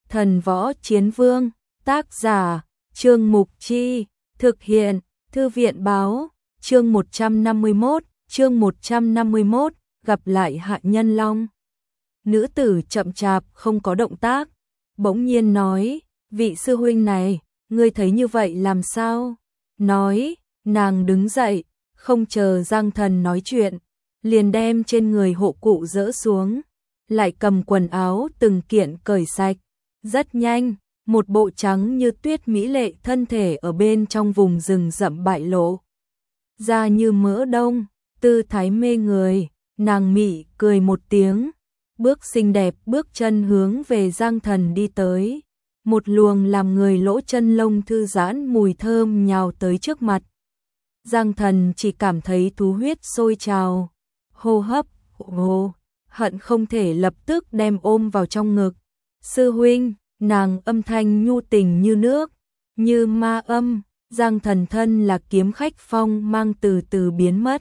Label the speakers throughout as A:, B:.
A: Thần Võ Chiến Vương, tác giả, Trương Mục Chi, thực hiện, Thư viện báo, chương 151, gặp lại Hạ Nhân Long. Nữ tử chậm chạp không có động tác, bỗng nhiên nói, vị sư huynh này, ngươi thấy như vậy làm sao? Nói, nàng đứng dậy, không chờ Giang Thần nói chuyện, liền đem trên người hộ cụ dỡ xuống, lại cầm quần áo từng kiện cởi sạch. Rất nhanh, một bộ trắng như tuyết mỹ lệ thân thể ở bên trong vùng rừng rậm bại lộ. Da như mỡ đông, tư thái mê người, nàng mị cười một tiếng, bước xinh đẹp bước chân hướng về Giang Thần đi tới. Một luồng làm người lỗ chân lông thư giãn mùi thơm nhào tới trước mặt. Giang Thần chỉ cảm thấy thú huyết sôi trào, hô hấp, hận không thể lập tức đem ôm vào trong ngực. Sư huynh, nàng âm thanh nhu tình như nước, như ma âm, Giang Thần thân là kiếm khách phong mang từ từ biến mất.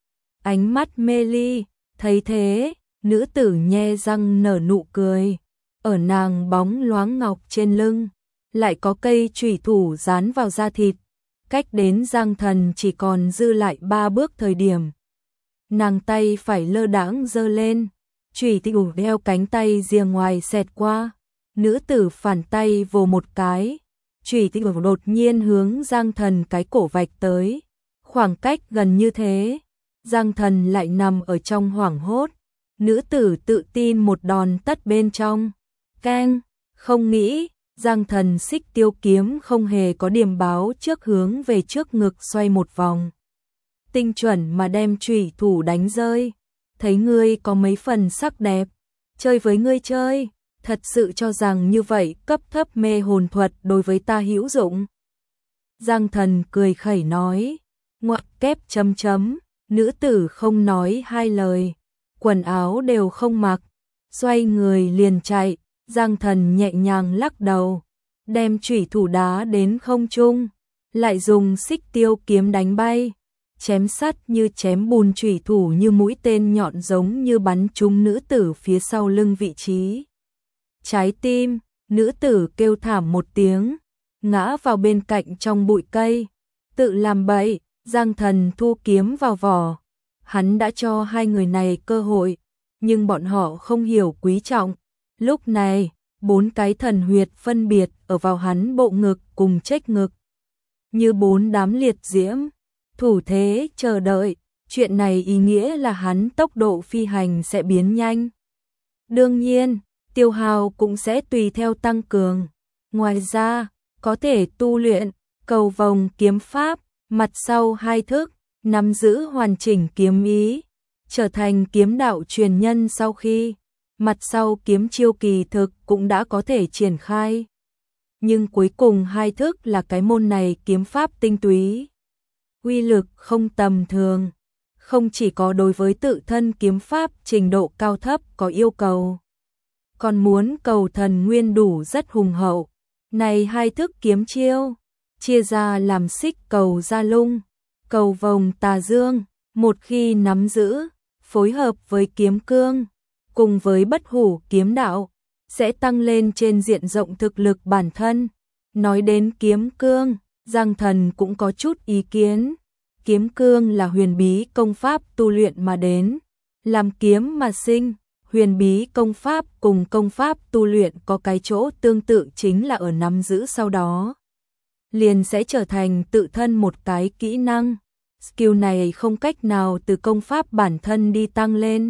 A: Ánh mắt mê ly, thấy thế, nữ tử nhe răng nở nụ cười, ở nàng bóng loáng ngọc trên lưng, lại có cây chủy thủ dán vào da thịt, cách đến Giang Thần chỉ còn dư lại 3 bước thời điểm. Nàng tay phải lơ đãng giơ lên, chủy thủ đeo cánh tay rìa ngoài xẹt qua, nữ tử phản tay vồ một cái, chủy thủ đột nhiên hướng Giang Thần cái cổ vạch tới, khoảng cách gần như thế, Giang Thần lại nằm ở trong hoảng hốt, nữ tử tự tin một đòn tất bên trong, keng, không nghĩ, Giang Thần xích tiêu kiếm không hề có điểm báo trước hướng về trước ngực xoay một vòng. Tinh chuẩn mà đem chủy thủ đánh rơi, thấy ngươi có mấy phần sắc đẹp, chơi với ngươi chơi, thật sự cho rằng như vậy cấp thấp mê hồn thuật đối với ta hữu dụng. Giang Thần cười khẩy nói, ngoặc kép chấm chấm, nữ tử không nói hai lời, quần áo đều không mặc, xoay người liền chạy. Giang Thần nhẹ nhàng lắc đầu, đem chủy thủ đá đến không trung, lại dùng xích tiêu kiếm đánh bay, chém sắt như chém bùn, chủy thủ như mũi tên nhọn giống như bắn trúng nữ tử phía sau lưng vị trí trái tim. Nữ tử kêu thảm một tiếng, ngã vào bên cạnh trong bụi cây, tự làm bậy. Giang Thần thu kiếm vào vỏ, hắn đã cho hai người này cơ hội, nhưng bọn họ không hiểu quý trọng. Lúc này, 4 cái thần huyệt phân biệt ở vào hắn bộ ngực cùng chếch ngực, như 4 đám liệt diễm, thủ thế chờ đợi. Chuyện này ý nghĩa là hắn tốc độ phi hành sẽ biến nhanh. Đương nhiên, tiêu hao cũng sẽ tùy theo tăng cường. Ngoài ra, có thể tu luyện cầu vồng kiếm pháp, mặt sau 2 thức, nắm giữ hoàn chỉnh kiếm ý, trở thành kiếm đạo truyền nhân sau khi mặt sau kiếm chiêu kỳ thực cũng đã có thể triển khai. Nhưng cuối cùng 2 thức là cái môn này kiếm pháp tinh túy, uy lực không tầm thường, không chỉ có đối với tự thân kiếm pháp trình độ cao thấp có yêu cầu, còn muốn cầu thần nguyên đủ rất hùng hậu. Này 2 thức kiếm chiêu, chia ra làm xích cầu gia lung, cầu vồng tà dương, một khi nắm giữ, phối hợp với kiếm cương, cùng với bất hủ kiếm đạo, sẽ tăng lên trên diện rộng thực lực bản thân. Nói đến kiếm cương, Giang Thần cũng có chút ý kiến. Kiếm cương là huyền bí công pháp tu luyện mà đến, làm kiếm mà sinh. Huyền bí công pháp cùng công pháp tu luyện có cái chỗ tương tự chính là ở nắm giữ sau đó liền sẽ trở thành tự thân một cái kỹ năng. Skill này không cách nào từ công pháp bản thân đi tăng lên.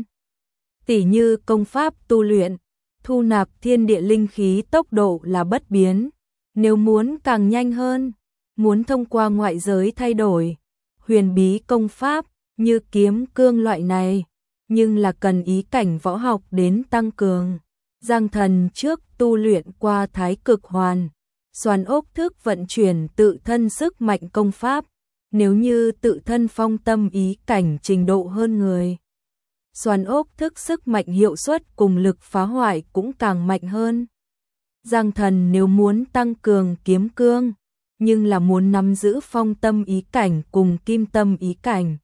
A: Tỉ như công pháp tu luyện, thu nạp thiên địa linh khí tốc độ là bất biến. Nếu muốn càng nhanh hơn, muốn thông qua ngoại giới thay đổi, huyền bí công pháp như kiếm cương loại này, nhưng là cần ý cảnh võ học đến tăng cường. Giang Thần trước tu luyện qua Thái Cực Hoàn, xoàn ốc thức vận chuyển tự thân sức mạnh công pháp, nếu như tự thân phong tâm ý cảnh trình độ hơn người, xoàn ốc thức sức mạnh hiệu suất cùng lực phá hoại cũng càng mạnh hơn. Giang Thần nếu muốn tăng cường kiếm cương, nhưng là muốn nắm giữ phong tâm ý cảnh cùng kim tâm ý cảnh.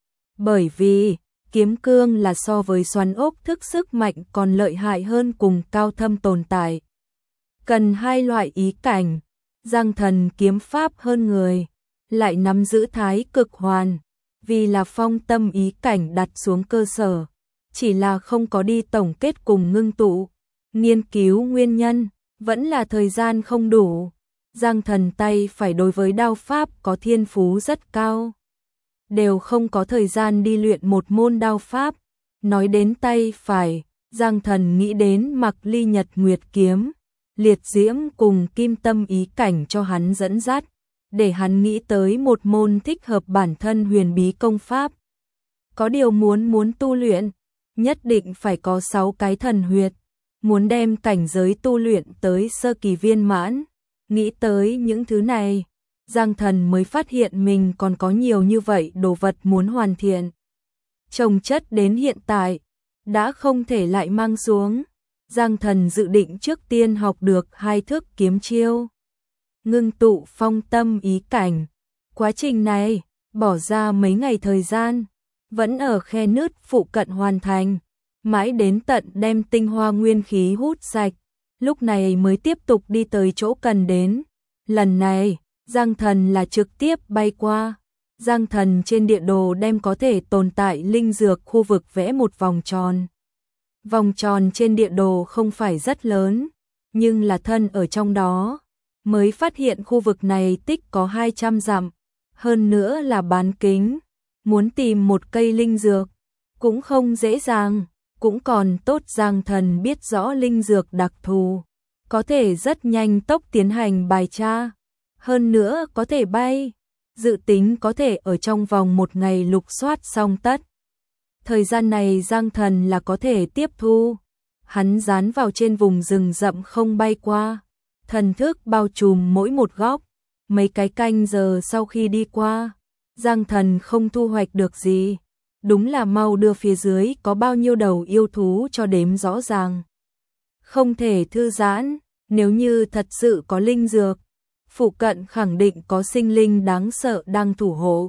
A: Bởi vì kiếm cương là so với xoắn ốc thức sức mạnh còn lợi hại hơn cùng cao thâm tồn tại. cần hai loại ý cảnh, Giang Thần kiếm pháp hơn người, lại nắm giữ thái cực hoàn, vì là phong tâm ý cảnh đặt xuống cơ sở, chỉ là không có đi tổng kết cùng ngưng tụ, nghiên cứu nguyên nhân, vẫn là thời gian không đủ. Giang Thần tay phải đối với đao pháp có thiên phú rất cao, đều không có thời gian đi luyện một môn đao pháp. Nói đến tay phải, Giang Thần nghĩ đến Mặc Ly Nhật Nguyệt kiếm, liệt diễm cùng kim tâm ý cảnh cho hắn dẫn dắt, để hắn nghĩ tới một môn thích hợp bản thân huyền bí công pháp. Có điều muốn tu luyện, nhất định phải có 6 cái thần huyệt, muốn đem cảnh giới tu luyện tới sơ kỳ viên mãn. Nghĩ tới những thứ này, Giang Thần mới phát hiện mình còn có nhiều như vậy đồ vật muốn hoàn thiện. Chồng chất đến hiện tại, đã không thể lại mang xuống. Giang Thần dự định trước tiên học được 2 thức kiếm chiêu, ngưng tụ phong tâm ý cảnh. Quá trình này, bỏ ra mấy ngày thời gian, vẫn ở khe nứt phụ cận hoàn thành, mãi đến tận đem tinh hoa nguyên khí hút sạch, lúc này mới tiếp tục đi tới chỗ cần đến. Lần này, Giang Thần là trực tiếp bay qua. Giang Thần trên địa đồ đem có thể tồn tại linh dược khu vực vẽ một vòng tròn. Vòng tròn trên địa đồ không phải rất lớn, nhưng là thân ở trong đó, mới phát hiện khu vực này tích có 200 dặm, hơn nữa là bán kính. Muốn tìm một cây linh dược, cũng không dễ dàng, cũng còn tốt Giang Thần biết rõ linh dược đặc thù, có thể rất nhanh tốc tiến hành bài tra, hơn nữa có thể bay, dự tính có thể ở trong vòng 1 ngày lục soát xong tất. Thời gian này Giang Thần là có thể tiếp thu, hắn dán vào trên vùng rừng rậm không bay qua, thần thức bao trùm mỗi một góc, mấy cái canh giờ sau khi đi qua, Giang Thần không thu hoạch được gì, đúng là mau đưa phía dưới có bao nhiêu đầu yêu thú cho đếm rõ ràng. Không thể thư giãn, nếu như thật sự có linh dược, phụ cận khẳng định có sinh linh đáng sợ đang thủ hộ.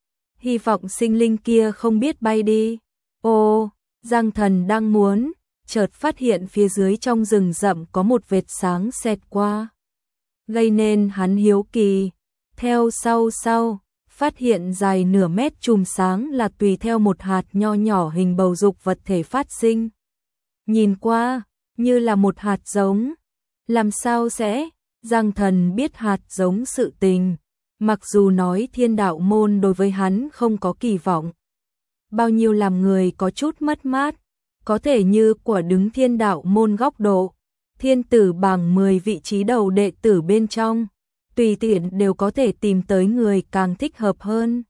A: Hy vọng sinh linh kia không biết bay đi. Ô, Giang Thần đang muốn, chợt phát hiện phía dưới trong rừng rậm có một vệt sáng xẹt qua, gây nên hắn hiếu kỳ. Theo sau, phát hiện dài nửa mét chùm sáng là tùy theo một hạt nho nhỏ hình bầu dục vật thể phát sinh. Nhìn qua, như là một hạt giống. Làm sao sẽ? Giang Thần biết hạt giống sự tình, mặc dù nói Thiên Đạo môn đối với hắn không có kỳ vọng, bao nhiêu làm người có chút mất mát, có thể như quả đứng Thiên Đạo môn góc độ, thiên tử bảng 10 vị trí đầu đệ tử bên trong, tùy tiện đều có thể tìm tới người càng thích hợp hơn.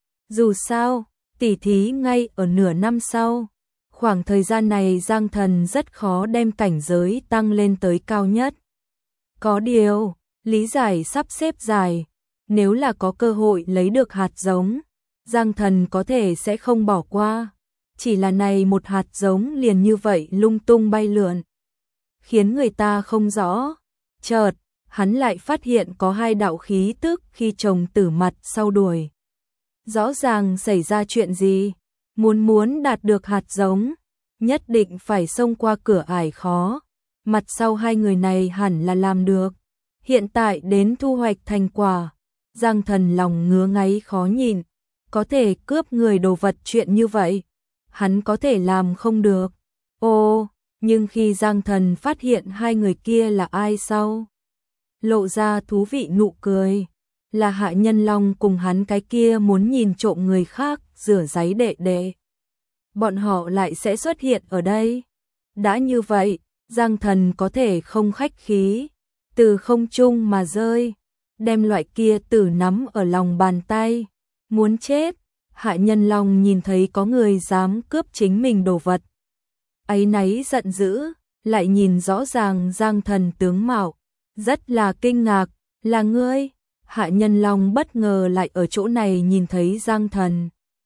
A: Dù sao, tỉ thí ngay ở nửa năm sau, khoảng thời gian này Giang Thần rất khó đem cảnh giới tăng lên tới cao nhất. Có điều, lý giải sắp xếp dài, nếu là có cơ hội lấy được hạt giống, Giang Thần có thể sẽ không bỏ qua, chỉ là này một hạt giống liền như vậy lung tung bay lượn, khiến người ta không rõ. Chợt, hắn lại phát hiện có 2 đạo khí tức khi chồng tử mặt sau đuổi. Rõ ràng xảy ra chuyện gì, muốn đạt được hạt giống, nhất định phải xông qua cửa ải khó, mặt sau 2 người này hẳn là làm được. Hiện tại đến thu hoạch thành quả, Giang Thần lòng ngứa ngáy khó nhìn, có thể cướp người đồ vật chuyện như vậy, hắn có thể làm không được. Ô, nhưng khi Giang Thần phát hiện 2 người kia là ai sau, lộ ra thú vị nụ cười, là Hạ Nhân Long cùng hắn cái kia muốn nhìn trộm người khác rửa ráy đệ đệ. Bọn họ lại sẽ xuất hiện ở đây. Đã như vậy, Giang Thần có thể không khách khí, từ không trung mà rơi, đem loại kia tử nắm ở lòng bàn tay. Muốn chết, Hạ Nhân Long nhìn thấy có người dám cướp chính mình đồ vật, áy náy giận dữ, lại nhìn rõ ràng Giang Thần tướng mạo, rất là kinh ngạc. Là ngươi? Hạ Nhân Long bất ngờ lại ở chỗ này nhìn thấy Giang Thần,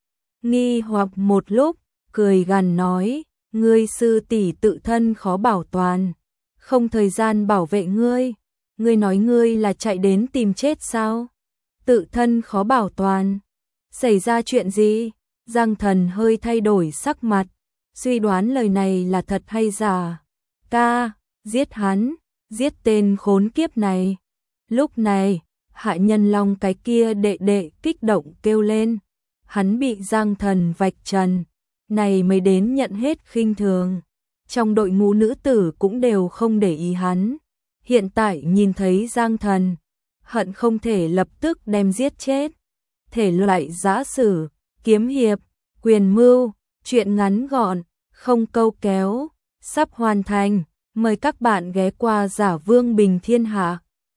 A: nghi hoặc một lúc, cười gằn nói, ngươi sư tỷ tự thân khó bảo toàn, không thời gian bảo vệ ngươi, ngươi nói ngươi là chạy đến tìm chết sao? Tự thân khó bảo toàn, xảy ra chuyện gì? Giang Thần hơi thay đổi sắc mặt, suy đoán lời này là thật hay giả. Ca, giết hắn, giết tên khốn kiếp này. Lúc này, Hạ Nhân Long cái kia đệ đệ kích động kêu lên, hắn bị Giang Thần vạch trần, này mới đến nhận hết khinh thường. Trong đội ngũ nữ tử cũng đều không để ý hắn. Hiện tại nhìn thấy Giang Thần, hận không thể lập tức đem giết chết. Thể loại giã sử, kiếm hiệp, quyền mưu, truyện ngắn gọn, không câu kéo, sắp hoàn thành. Mời các bạn ghé qua Giả Vương Bình Thiên Hạ.